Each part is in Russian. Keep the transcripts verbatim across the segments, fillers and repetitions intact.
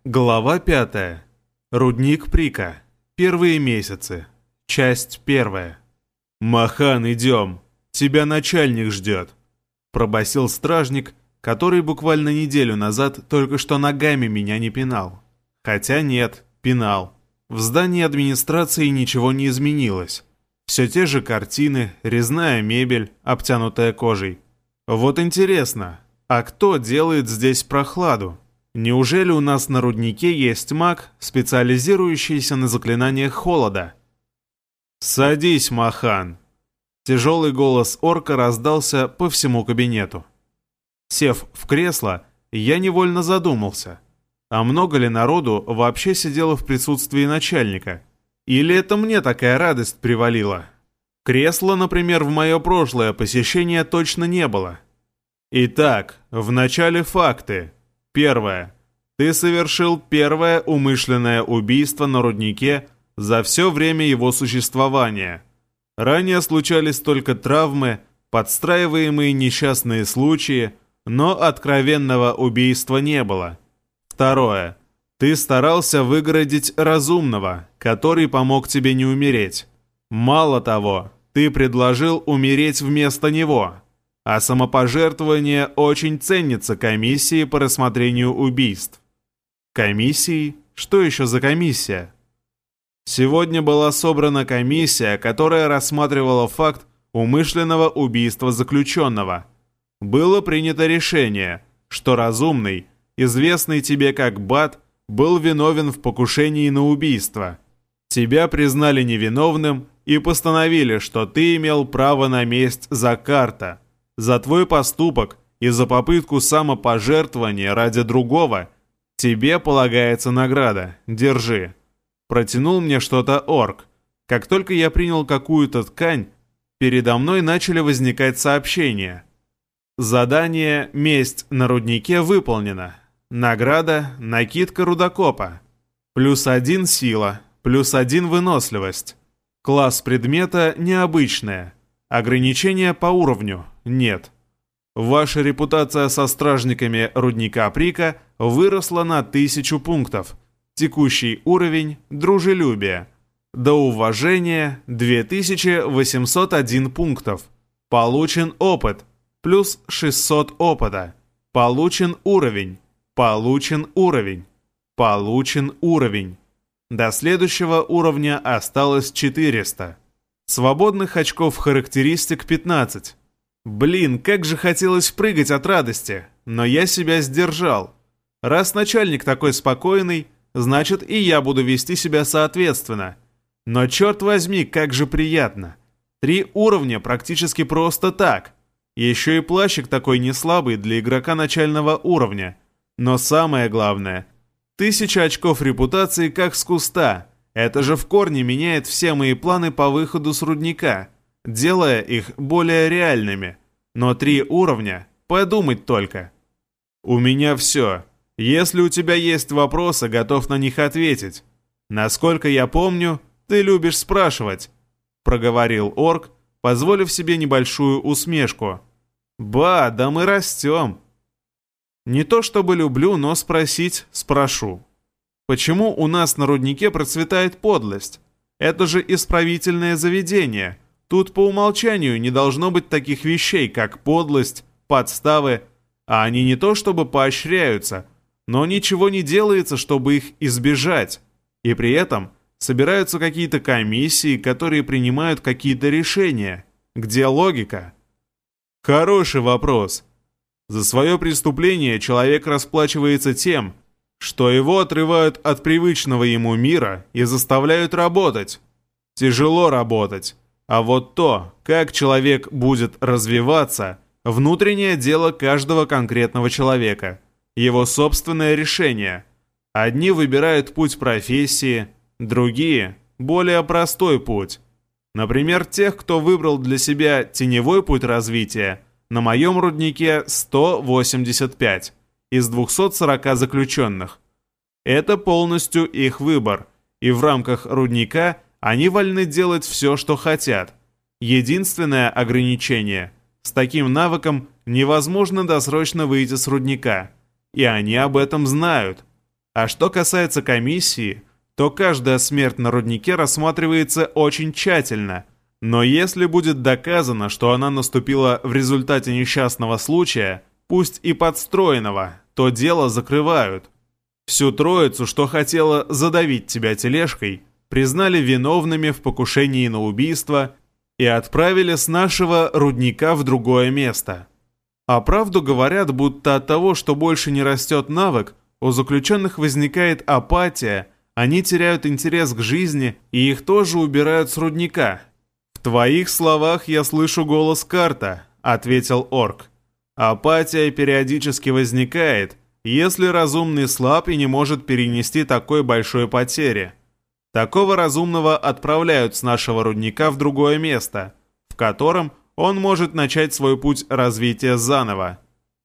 Глава пятая. Рудник Прика. Первые месяцы. Часть первая. «Махан, идем. Тебя начальник ждет», — пробасил стражник, который буквально неделю назад только что ногами меня не пинал. Хотя нет, пинал. В здании администрации ничего не изменилось. Все те же картины, резная мебель, обтянутая кожей. Вот интересно, а кто делает здесь прохладу? Неужели у нас на руднике есть маг, специализирующийся на заклинаниях холода? «Садись, Махан!» Тяжелый голос орка раздался по всему кабинету. Сев в кресло, я невольно задумался, а много ли народу вообще сидело в присутствии начальника? Или это мне такая радость привалила? Кресла, например, в мое прошлое посещение точно не было. Итак, в начале факты. Первое. Ты совершил первое умышленное убийство на руднике за все время его существования. Ранее случались только травмы, подстраиваемые несчастные случаи, но откровенного убийства не было. Второе. Ты старался выгородить разумного, который помог тебе не умереть. Мало того, ты предложил умереть вместо него. А самопожертвование очень ценится комиссией по рассмотрению убийств. Комиссии? Что еще за комиссия? Сегодня была собрана комиссия, которая рассматривала факт умышленного убийства заключенного. Было принято решение, что разумный, известный тебе как Бат, был виновен в покушении на убийство. Тебя признали невиновным и постановили, что ты имел право на месть за Карта. За твой поступок и за попытку самопожертвования ради другого тебе полагается награда. Держи. Протянул мне что-то орк. Как только я принял какую-то ткань, передо мной начали возникать сообщения. Задание «Месть на руднике» выполнено. Награда «Накидка рудокопа». Плюс один сила, плюс один выносливость. Класс предмета необычная. Ограничения по уровню нет. Ваша репутация со стражниками рудника Прика выросла на тысячу пунктов. Текущий уровень – дружелюбие. До уважения – две тысячи восемьсот один пунктов. Получен опыт – плюс шестьсот опыта. Получен уровень. Получен уровень. Получен уровень. До следующего уровня осталось четыреста. Свободных очков характеристик пятнадцать. Блин, как же хотелось прыгать от радости, но я себя сдержал. Раз начальник такой спокойный, значит и я буду вести себя соответственно. Но черт возьми, как же приятно. Три уровня практически просто так. Еще и плащик такой не слабый для игрока начального уровня. Но самое главное, тысяча очков репутации как с куста. Это же в корне меняет все мои планы по выходу с рудника, делая их более реальными. Но три уровня, подумать только. У меня все. Если у тебя есть вопросы, готов на них ответить. Насколько я помню, ты любишь спрашивать, проговорил орк, позволив себе небольшую усмешку. Ба, да мы растем. Не то чтобы люблю, но спросить спрошу. Почему у нас на руднике процветает подлость? Это же исправительное заведение. Тут по умолчанию не должно быть таких вещей, как подлость, подставы, а они не то чтобы поощряются, но ничего не делается, чтобы их избежать. И при этом собираются какие-то комиссии, которые принимают какие-то решения. Где логика? Хороший вопрос. За свое преступление человек расплачивается тем, что его отрывают от привычного ему мира и заставляют работать. Тяжело работать. А вот то, как человек будет развиваться, внутреннее дело каждого конкретного человека. Его собственное решение. Одни выбирают путь профессии, другие – более простой путь. Например, тех, кто выбрал для себя теневой путь развития, на моем руднике сто восемьдесят пять из двухсот сорока заключенных. Это полностью их выбор, и в рамках рудника они вольны делать все, что хотят. Единственное ограничение – с таким навыком невозможно досрочно выйти с рудника, и они об этом знают. А что касается комиссии, то каждая смерть на руднике рассматривается очень тщательно. Но если будет доказано, что она наступила в результате несчастного случая, пусть и подстроенного, то дело закрывают. Всю троицу, что хотела задавить тебя тележкой, признали виновными в покушении на убийство и отправили с нашего рудника в другое место. А правду говорят, будто от того, что больше не растет навык, у заключенных возникает апатия, они теряют интерес к жизни и их тоже убирают с рудника. «В твоих словах я слышу голос Карта», — ответил орк. «Апатия периодически возникает, если разумный слаб и не может перенести такой большой потери. Такого разумного отправляют с нашего рудника в другое место, в котором он может начать свой путь развития заново».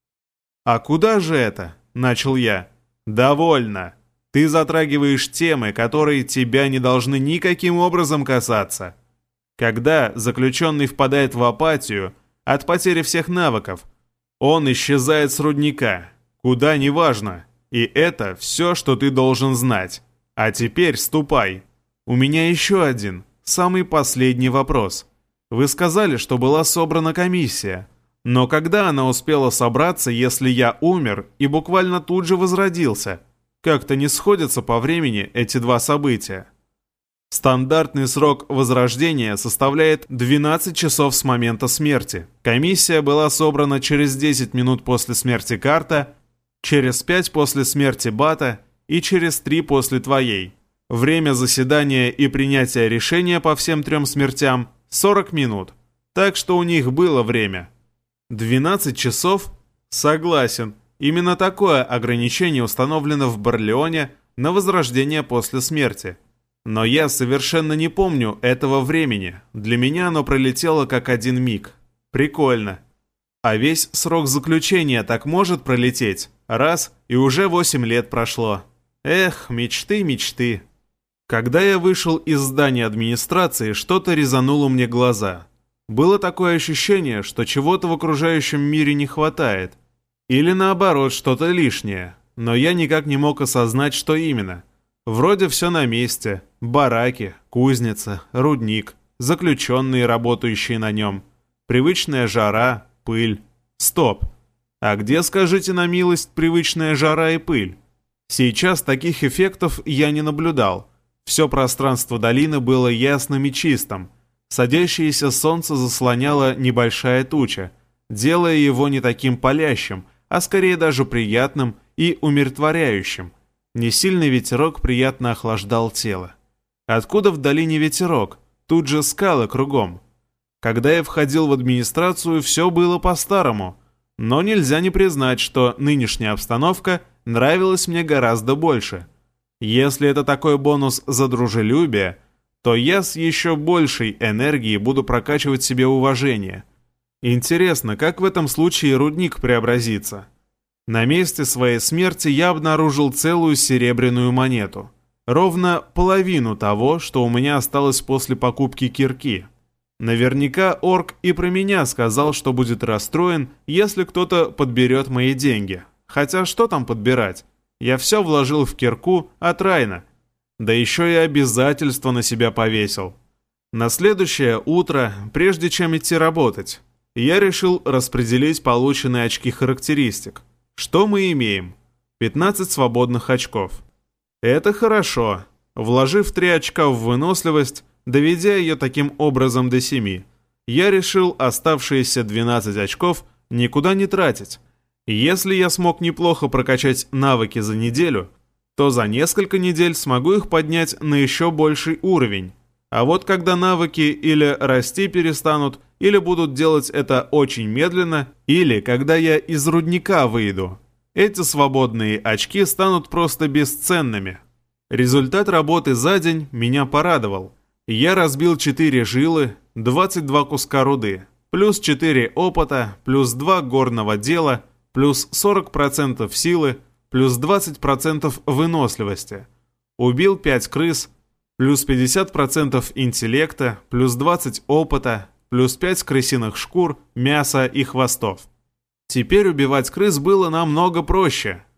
«А куда же это?» — начал я. «Довольно. Ты затрагиваешь темы, которые тебя не должны никаким образом касаться. Когда заключенный впадает в апатию от потери всех навыков, он исчезает с рудника, куда не важно, и это все, что ты должен знать. А теперь ступай. У меня еще один, самый последний вопрос. Вы сказали, что была собрана комиссия, но когда она успела собраться, если я умер и буквально тут же возродился? Как-то не сходятся по времени эти два события». Стандартный срок возрождения составляет двенадцать часов с момента смерти. Комиссия была собрана через десять минут после смерти Карта, через пять после смерти Бата и через три после твоей. Время заседания и принятия решения по всем трем смертям – сорок минут. Так что у них было время. двенадцать часов? Согласен. Именно такое ограничение установлено в Барлеоне на возрождение после смерти. Но я совершенно не помню этого времени. Для меня оно пролетело как один миг. Прикольно. А весь срок заключения так может пролететь? Раз, и уже восемь лет прошло. Эх, мечты, мечты. Когда я вышел из здания администрации, что-то резануло мне глаза. Было такое ощущение, что чего-то в окружающем мире не хватает. Или наоборот, что-то лишнее. Но я никак не мог осознать, что именно. Вроде все на месте. Бараки, кузница, рудник, заключенные, работающие на нем. Привычная жара, пыль. Стоп. А где, скажите на милость, привычная жара и пыль? Сейчас таких эффектов я не наблюдал. Все пространство долины было ясным и чистым. Садящееся солнце заслоняло небольшая туча, делая его не таким палящим, а скорее даже приятным и умиротворяющим. Несильный ветерок приятно охлаждал тело. Откуда в долине ветерок? Тут же скалы кругом. Когда я входил в администрацию, все было по-старому. Но нельзя не признать, что нынешняя обстановка нравилась мне гораздо больше. Если это такой бонус за дружелюбие, то я с еще большей энергией буду прокачивать себе уважение. Интересно, как в этом случае рудник преобразится? На месте своей смерти я обнаружил целую серебряную монету. Ровно половину того, что у меня осталось после покупки кирки. Наверняка орк и про меня сказал, что будет расстроен, если кто-то подберет мои деньги. Хотя что там подбирать? Я все вложил в кирку от Райна. Да еще и обязательства на себя повесил. На следующее утро, прежде чем идти работать, я решил распределить полученные очки характеристик. Что мы имеем? пятнадцать свободных очков. Это хорошо. Вложив три очка в выносливость, доведя ее таким образом до семи, я решил оставшиеся двенадцать очков никуда не тратить. Если я смог неплохо прокачать навыки за неделю, то за несколько недель смогу их поднять на еще больший уровень. А вот когда навыки или расти перестанут, или будут делать это очень медленно, или когда я из рудника выйду, эти свободные очки станут просто бесценными. Результат работы за день меня порадовал. Я разбил четыре жилы, двадцать два куска руды, плюс четыре опыта, плюс два горного дела, плюс сорок процентов силы, плюс двадцать процентов выносливости. Убил пять крыс, плюс пятьдесят процентов интеллекта, плюс двадцать опыта, плюс пять крысиных шкур, мяса и хвостов. Теперь убивать крыс было намного проще.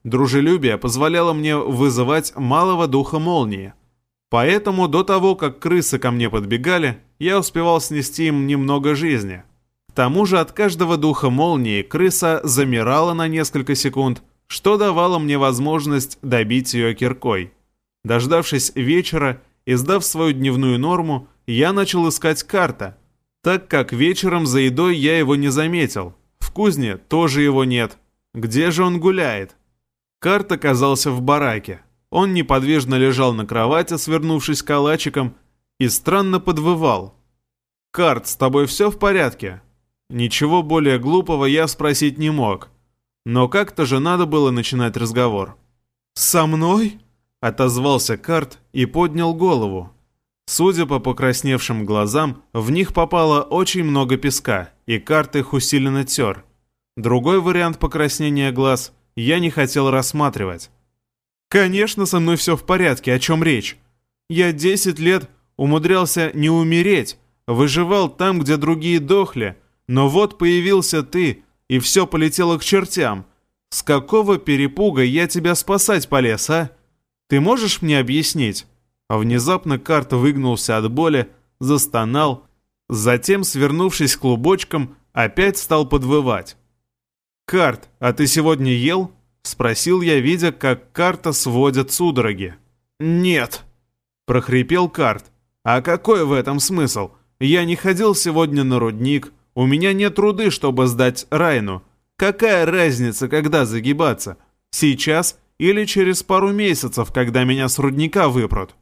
дружелюбие позволяло мне вызывать малого духа молнии. Поэтому до того, как крысы ко мне подбегали, я успевал снести им немного жизни. К тому же от каждого духа молнии крыса замирала на несколько секунд, что давало мне возможность добить ее киркой. Дождавшись вечера и сдав свою дневную норму, я начал искать Карта, так как вечером за едой я его не заметил. В кузне тоже его нет. Где же он гуляет? Карт оказался в бараке. Он неподвижно лежал на кровати, свернувшись калачиком, и странно подвывал. «Карт, с тобой все в порядке?» Ничего более глупого я спросить не мог. Но как-то же надо было начинать разговор. «Со мной?» — отозвался Карт и поднял голову. Судя по покрасневшим глазам, в них попало очень много песка, и Карт их усиленно тер. Другой вариант покраснения глаз я не хотел рассматривать. «Конечно, со мной все в порядке, о чем речь? Я десять лет умудрялся не умереть, выживал там, где другие дохли, но вот появился ты, и все полетело к чертям. С какого перепуга я тебя спасать полез, а? Ты можешь мне объяснить?» Внезапно Карт выгнулся от боли, застонал, затем, свернувшись клубочком, опять стал подвывать. «Карт, а ты сегодня ел?» — спросил я, видя, как Карта сводят судороги. «Нет», — прохрипел Карт. «А какой в этом смысл? Я не ходил сегодня на рудник, у меня нет руды, чтобы сдать Райну. Какая разница, когда загибаться? Сейчас или через пару месяцев, когда меня с рудника выпрут?»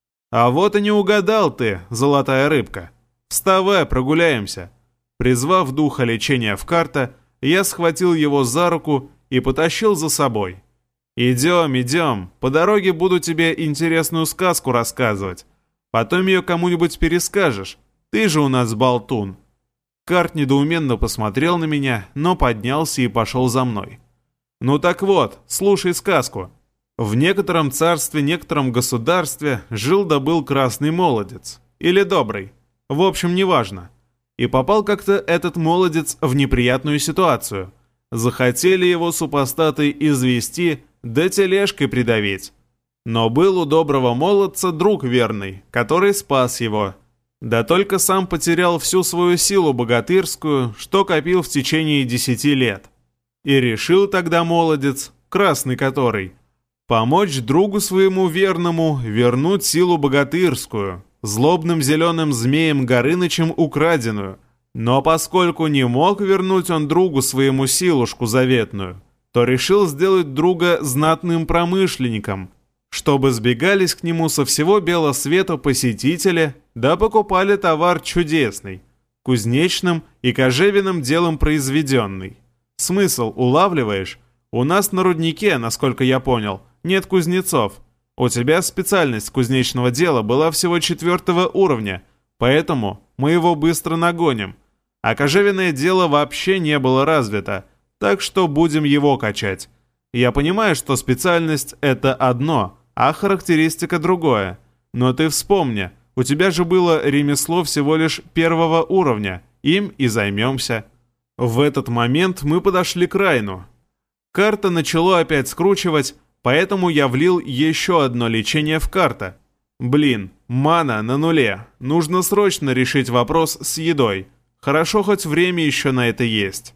«А вот и не угадал ты, золотая рыбка. Вставай, прогуляемся». Призвав духа лечения в Карта, я схватил его за руку и потащил за собой. «Идем, идем, по дороге буду тебе интересную сказку рассказывать. Потом ее кому-нибудь перескажешь, ты же у нас болтун». Карт недоуменно посмотрел на меня, но поднялся и пошел за мной. «Ну так вот, слушай сказку. В некотором царстве, некотором государстве жил да был красный молодец. Или добрый. В общем, неважно. И попал как-то этот молодец в неприятную ситуацию. Захотели его супостаты извести, да тележкой придавить. Но был у доброго молодца друг верный, который спас его. Да только сам потерял всю свою силу богатырскую, что копил в течение десяти лет. И решил тогда молодец, красный который, помочь другу своему верному вернуть силу богатырскую, злобным зеленым змеем Горынычем украденную. Но поскольку не мог вернуть он другу своему силушку заветную, то решил сделать друга знатным промышленником, чтобы сбегались к нему со всего белого света посетители, да покупали товар чудесный, кузнечным и кожевенным делом произведенный. Смысл улавливаешь? У нас на руднике, насколько я понял, нет кузнецов. У тебя специальность кузнечного дела была всего четвертого уровня, поэтому мы его быстро нагоним. А кожевенное дело вообще не было развито, так что будем его качать. Я понимаю, что специальность — это одно, а характеристика другое. Но ты вспомни, у тебя же было ремесло всего лишь первого уровня, им и займемся». В этот момент мы подошли к Райну. Карта начало опять скручивать, поэтому я влил еще одно лечение в Карта. Блин, мана на нуле. Нужно срочно решить вопрос с едой. Хорошо, хоть время еще на это есть.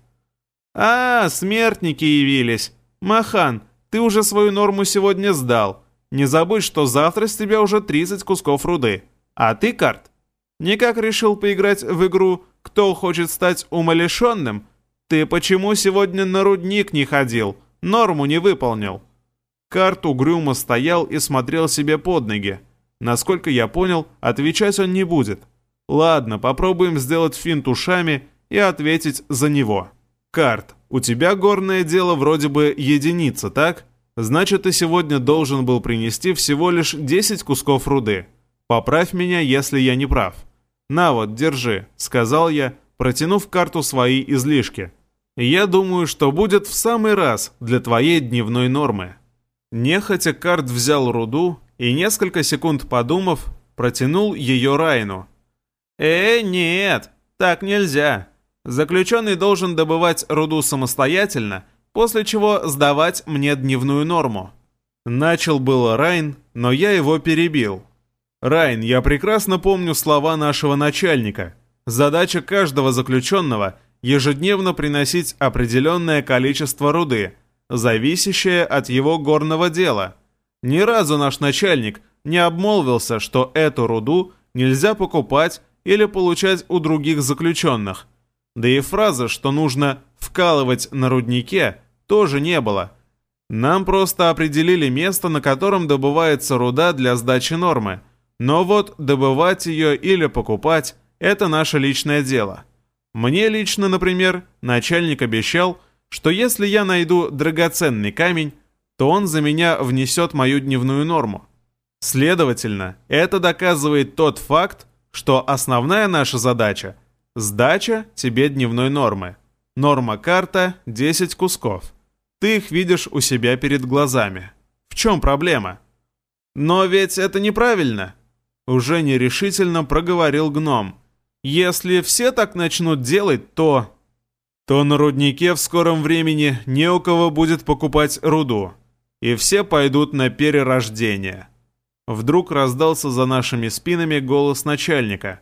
«А, смертники явились. Махан, ты уже свою норму сегодня сдал. Не забудь, что завтра с тебя уже тридцать кусков руды. А ты, Карт, никак решил поиграть в игру «Кто хочет стать умалишенным»? Ты почему сегодня на рудник не ходил? Норму не выполнил». Карт угрюмо стоял и смотрел себе под ноги. Насколько я понял, отвечать он не будет. Ладно, попробуем сделать финт ушами и ответить за него. «Карт, у тебя горное дело вроде бы единица, так? Значит, ты сегодня должен был принести всего лишь десять кусков руды. Поправь меня, если я не прав». «На вот, держи», — сказал я, протянув Карту свои излишки. «Я думаю, что будет в самый раз для твоей дневной нормы». Нехотя Карт взял руду и, несколько секунд подумав, протянул ее Райну. «Э, нет, так нельзя. Заключенный должен добывать руду самостоятельно, после чего сдавать мне дневную норму. Начал было Райн, но я его перебил. «Райн, я прекрасно помню слова нашего начальника. Задача каждого заключенного – ежедневно приносить определенное количество руды, зависящее от его горного дела. Ни разу наш начальник не обмолвился, что эту руду нельзя покупать или получать у других заключенных. Да и фразы, что нужно вкалывать на руднике, тоже не было. Нам просто определили место, на котором добывается руда для сдачи нормы. Но вот добывать ее или покупать – это наше личное дело. Мне лично, например, начальник обещал, что если я найду драгоценный камень, то он за меня внесет мою дневную норму. Следовательно, это доказывает тот факт, что основная наша задача – сдача тебе дневной нормы. Норма карта – десять кусков. Ты их видишь у себя перед глазами. В чем проблема? Но ведь это неправильно. Уже нерешительно проговорил гном. Если все так начнут делать, то... То на руднике в скором времени не у кого будет покупать руду. И все пойдут на перерождение. Вдруг раздался за нашими спинами голос начальника.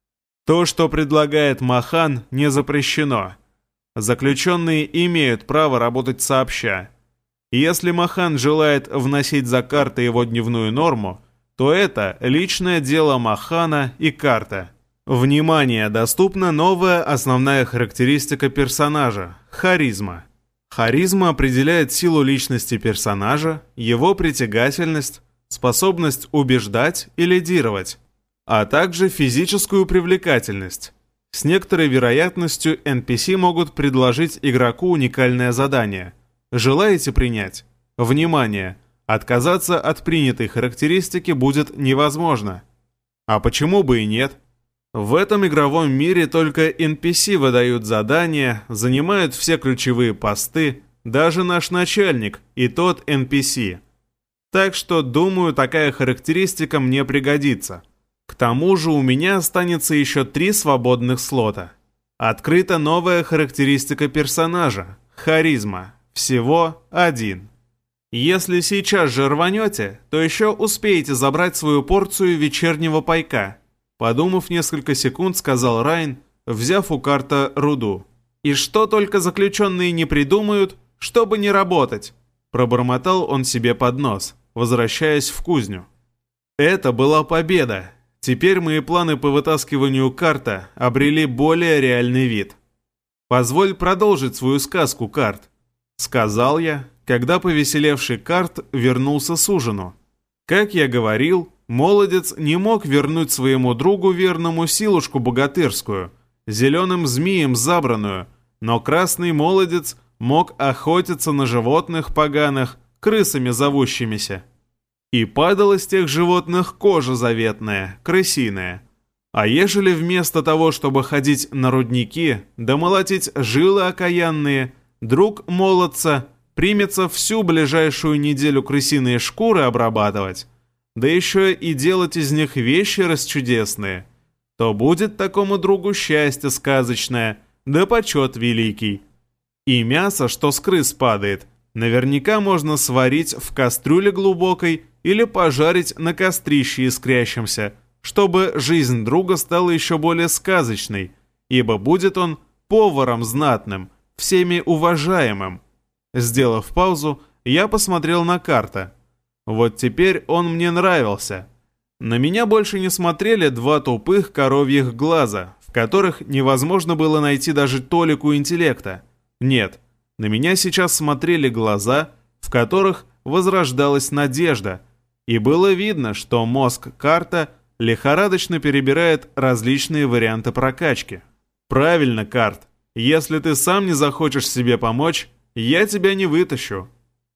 То, что предлагает Махан, не запрещено. Заключенные имеют право работать сообща. Если Махан желает вносить за карты его дневную норму, то это личное дело Махана и карта. Внимание, доступна новая основная характеристика персонажа – харизма. Харизма определяет силу личности персонажа, его притягательность, способность убеждать и лидировать, а также физическую привлекательность. С некоторой вероятностью эн пи си могут предложить игроку уникальное задание. Желаете принять? Внимание! Отказаться от принятой характеристики будет невозможно. А почему бы и нет? В этом игровом мире только эн пи си выдают задания, занимают все ключевые посты, даже наш начальник и тот эн пи си. Так что, думаю, такая характеристика мне пригодится. К тому же у меня останется еще три свободных слота. Открыта новая характеристика персонажа – харизма. Всего один. Если сейчас же рванете, то еще успеете забрать свою порцию вечернего пайка. Подумав несколько секунд, сказал Райн, взяв у карта руду. И что только заключенные не придумают, чтобы не работать. Пробормотал он себе под нос, возвращаясь в кузню. Это была победа. Теперь мои планы по вытаскиванию карта обрели более реальный вид. «Позволь продолжить свою сказку, Карт», — сказал я, когда повеселевший Карт вернулся с ужину. Как я говорил, молодец не мог вернуть своему другу верному силушку богатырскую, зеленым змеем забранную, но красный молодец мог охотиться на животных поганых, крысами зовущимися. И падала с тех животных кожа заветная, крысиная. А ежели вместо того, чтобы ходить на рудники, да молотить жилы окаянные, друг молодца примется всю ближайшую неделю крысиные шкуры обрабатывать, да еще и делать из них вещи расчудесные, то будет такому другу счастье сказочное, да почет великий. И мясо, что с крыс падает, наверняка можно сварить в кастрюле глубокой или пожарить на кострище искрящемся, чтобы жизнь друга стала еще более сказочной, ибо будет он поваром знатным, всеми уважаемым. Сделав паузу, я посмотрел на карту. Вот теперь он мне нравился. На меня больше не смотрели два тупых коровьих глаза, в которых невозможно было найти даже толику интеллекта. Нет, на меня сейчас смотрели глаза, в которых возрождалась надежда, и было видно, что мозг карта лихорадочно перебирает различные варианты прокачки. Правильно, Карт, если ты сам не захочешь себе помочь, я тебя не вытащу.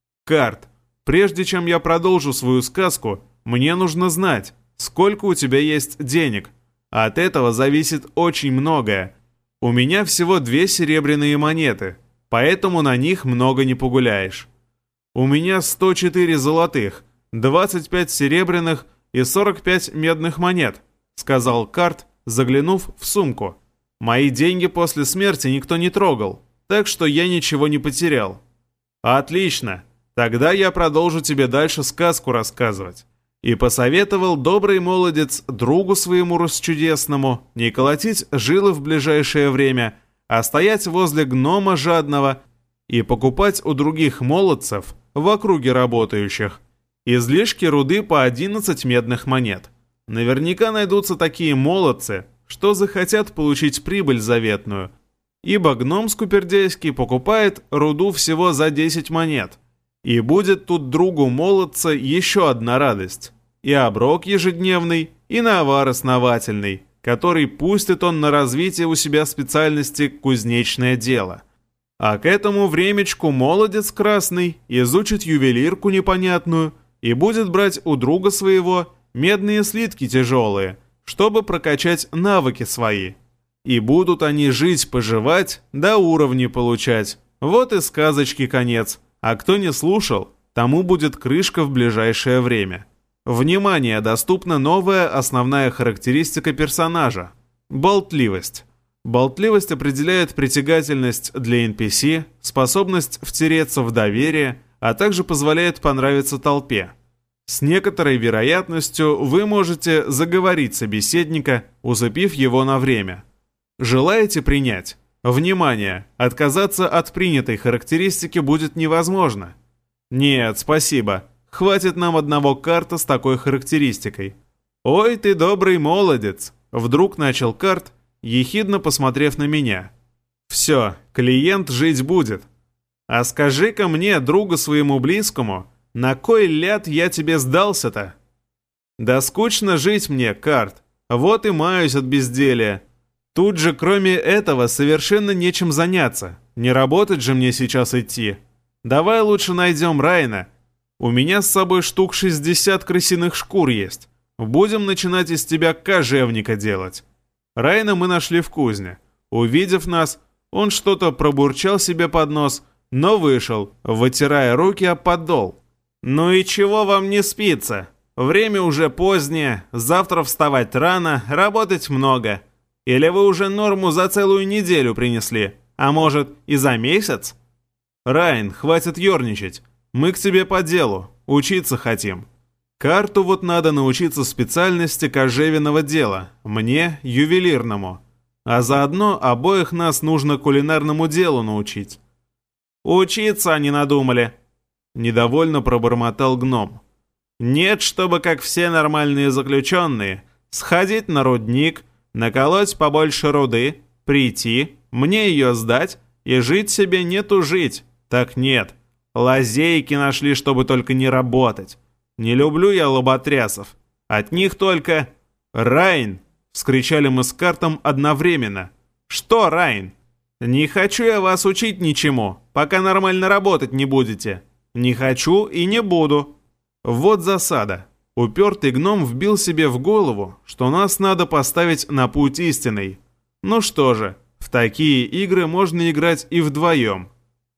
Карт, прежде чем я продолжу свою сказку, мне нужно знать, сколько у тебя есть денег. От этого зависит очень многое. У меня всего две серебряные монеты, поэтому на них много не погуляешь. У меня сто четыре золотых, двадцать пять серебряных и сорок пять медных монет, сказал Карт, заглянув в сумку. Мои деньги после смерти никто не трогал, так что я ничего не потерял. Отлично. Тогда я продолжу тебе дальше сказку рассказывать. И посоветовал добрый молодец другу своему расчудесному не колотить жилы в ближайшее время, а стоять возле гнома жадного и покупать у других молодцев в округе работающих излишки руды по одиннадцать медных монет. Наверняка найдутся такие молодцы, что захотят получить прибыль заветную, ибо гном скупердейский покупает руду всего за десять монет. И будет тут другу молодца еще одна радость. И оброк ежедневный, и навар основательный, который пустит он на развитие у себя специальности кузнечное дело. А к этому времечку молодец красный изучит ювелирку непонятную и будет брать у друга своего медные слитки тяжелые, чтобы прокачать навыки свои. И будут они жить-поживать, да уровни получать. Вот и сказочки конец. А кто не слушал, тому будет крышка в ближайшее время. Внимание, доступна новая основная характеристика персонажа – болтливость. Болтливость определяет притягательность для эн пи си, способность втереться в доверие, а также позволяет понравиться толпе. С некоторой вероятностью вы можете заговорить собеседника, усыпив его на время. Желаете принять? Внимание! Отказаться от принятой характеристики будет невозможно. Нет, спасибо. Хватит нам одного карта с такой характеристикой. Ой, ты добрый молодец! Вдруг начал карт, ехидно посмотрев на меня. Все, клиент жить будет. А скажи-ка мне, другу своему близкому, на кой ляд я тебе сдался-то? Да скучно жить мне, карт. Вот и маюсь от безделия. Тут же, кроме этого, совершенно нечем заняться. Не работать же мне сейчас идти. Давай лучше найдем Райна. У меня с собой штук шестьдесят крысиных шкур есть. Будем начинать из тебя кожевника делать. Райна мы нашли в кузне. Увидев нас, он что-то пробурчал себе под нос, но вышел, вытирая руки об подол. «Ну и чего вам не спится? Время уже позднее, завтра вставать рано, работать много. Или вы уже норму за целую неделю принесли, а может и за месяц?» «Райн, хватит ерничать. Мы к тебе по делу, учиться хотим. Карту вот надо научиться специальности кожевенного дела, мне ювелирному. А заодно обоих нас нужно кулинарному делу научить». «Учиться они надумали», — недовольно пробормотал гном. «Нет, чтобы, как все нормальные заключенные, сходить на рудник, наколоть побольше руды, прийти, мне ее сдать и жить себе не тужить. Так нет, лазейки нашли, чтобы только не работать. Не люблю я лоботрясов. От них только... Райн!» — вскричали мы с картом одновременно. «Что, Райн? Не хочу я вас учить ничему, пока нормально работать не будете. Не хочу и не буду». Вот засада. Упертый гном вбил себе в голову, что нас надо поставить на путь истинный. Ну что же, в такие игры можно играть и вдвоем.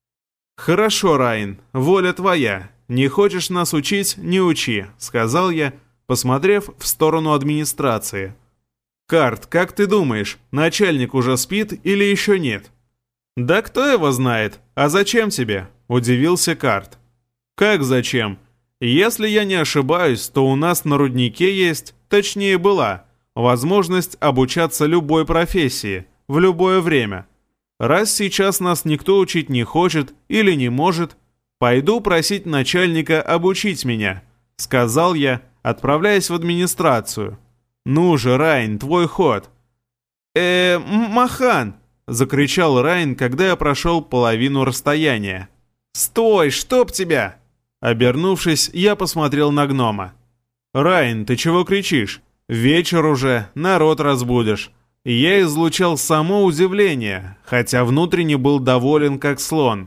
«Хорошо, Райн, воля твоя. Не хочешь нас учить — не учи», — сказал я, посмотрев в сторону администрации. «Карт, как ты думаешь, начальник уже спит или еще нет?» «Да кто его знает? А зачем тебе?» — удивился Карт. «Как зачем? Если я не ошибаюсь, то у нас на руднике есть, точнее была, возможность обучаться любой профессии, в любое время. Раз сейчас нас никто учить не хочет или не может, пойду просить начальника обучить меня», — сказал я, отправляясь в администрацию. «Ну же, Райн, твой ход». «Э, Махан!» — закричал Райн, когда я прошел половину расстояния. «Стой, чтоб тебя!» Обернувшись, я посмотрел на гнома. «Райн, ты чего кричишь? Вечер уже, народ разбудишь». Я излучал само удивление, хотя внутренне был доволен как слон.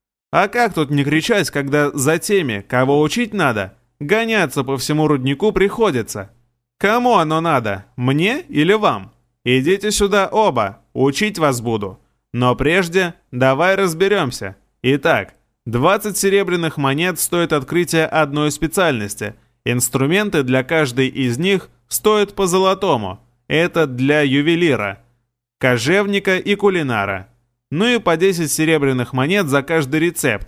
А как тут не кричать, когда за теми, кого учить надо, гоняться по всему руднику приходится? Кому оно надо, мне или вам? Идите сюда оба, учить вас буду. Но прежде давай разберемся. Итак, двадцать серебряных монет стоит открытие одной специальности. Инструменты для каждой из них стоят по золотому. Это для ювелира, кожевника и кулинара. Ну и по десять серебряных монет за каждый рецепт.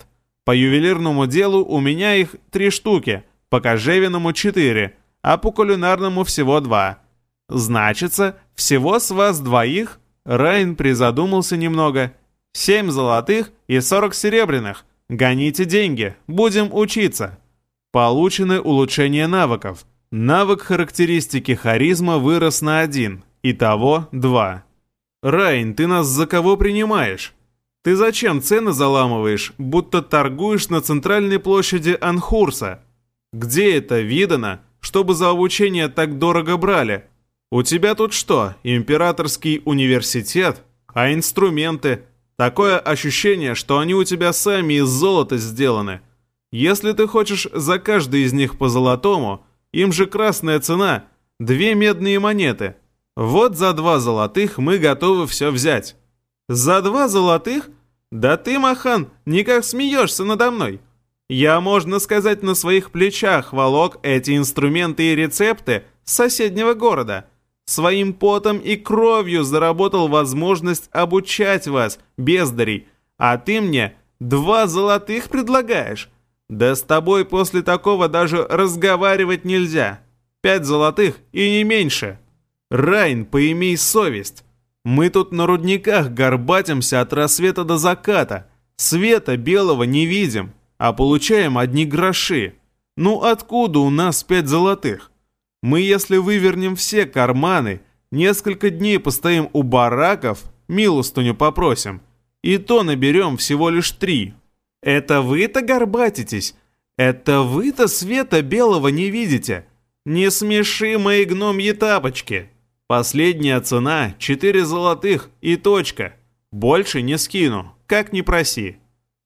По ювелирному делу у меня их три штуки, по кожевенному четыре, а по кулинарному всего два. Значится, всего с вас двоих, Райн призадумался немного, семь золотых и сорок серебряных. Гоните деньги, будем учиться. Получены улучшения навыков. Навык характеристики харизма вырос на один, итого два. Райн, ты нас за кого принимаешь? Ты зачем цены заламываешь, будто торгуешь на центральной площади Анхурса? Где это видано, чтобы за обучение так дорого брали? У тебя тут что, императорский университет? А инструменты? Такое ощущение, что они у тебя сами из золота сделаны. Если ты хочешь за каждый из них по золотому, им же красная цена – две медные монеты. Вот за два золотых мы готовы все взять. За два золотых? Да ты, Махан, никак смеешься надо мной. Я, можно сказать, на своих плечах волок эти инструменты и рецепты с соседнего города. Своим потом и кровью заработал возможность обучать вас, бездарей. А ты мне два золотых предлагаешь? Да с тобой после такого даже разговаривать нельзя. Пять золотых и не меньше. Райн, поимей совесть. Мы тут на рудниках горбатимся от рассвета до заката. Света белого не видим, а получаем одни гроши. Ну откуда у нас пять золотых? Мы, если вывернем все карманы, несколько дней постоим у бараков, милостыню попросим, и то наберем всего лишь три. Это вы-то горбатитесь? Это вы-то света белого не видите? Не смеши мои гномьи тапочки. Последняя цена — четыре золотых и точка. Больше не скину, как ни проси.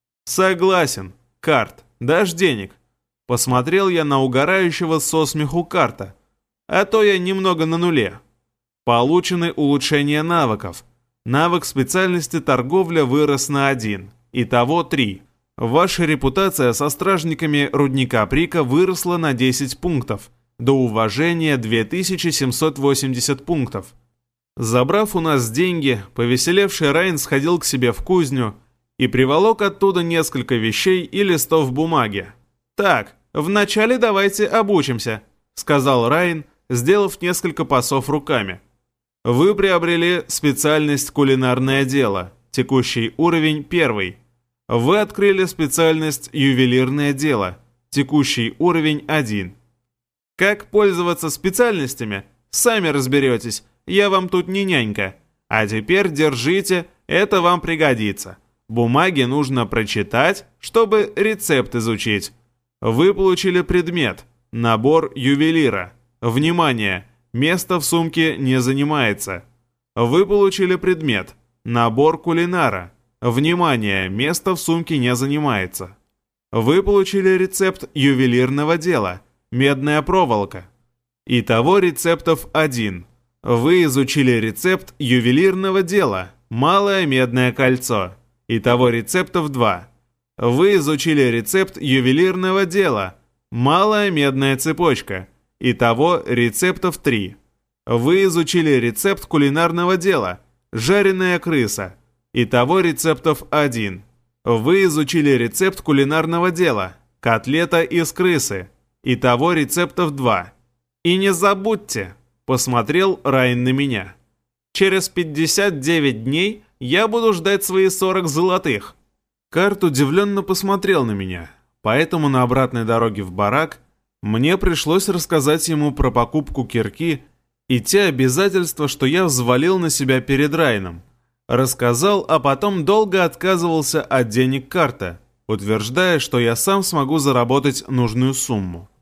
Согласен, Карт, дашь денег? Посмотрел я на угорающего со смеху Карта. А то я немного на нуле. Получены улучшения навыков. Навык специальности торговля вырос на один. Итого три. Ваша репутация со стражниками рудника Прика выросла на десять пунктов. До уважения две тысячи семьсот восемьдесят пунктов. Забрав у нас деньги, повеселевший Райн сходил к себе в кузню и приволок оттуда несколько вещей и листов бумаги. «Так, вначале давайте обучимся», — сказал Райн, сделав несколько пасов руками. «Вы приобрели специальность кулинарное дело, текущий уровень первый. Вы открыли специальность ювелирное дело, текущий уровень один. Как пользоваться специальностями, сами разберетесь, я вам тут не нянька. А теперь держите, это вам пригодится. Бумаги нужно прочитать, чтобы рецепт изучить. Вы получили предмет, набор ювелира. Внимание, место в сумке не занимается. Вы получили предмет, набор кулинара. Внимание, место в сумке не занимается. Вы получили рецепт ювелирного дела. Медная проволока. Итого рецептов один. Вы изучили рецепт ювелирного дела. Малое медное кольцо. Итого рецептов два. Вы изучили рецепт ювелирного дела. Малая медная цепочка. Итого рецептов три. Вы изучили рецепт кулинарного дела. Жареная крыса. Итого рецептов один. Вы изучили рецепт кулинарного дела. Котлета из крысы. Итого рецептов два. И не забудьте, посмотрел Райн на меня. Через пятьдесят девять дней я буду ждать свои сорок золотых. Карт удивленно посмотрел на меня, поэтому на обратной дороге в барак мне пришлось рассказать ему про покупку кирки и те обязательства, что я взвалил на себя перед Райном. Рассказал, а потом долго отказывался от денег Карта, утверждая, что я сам смогу заработать нужную сумму.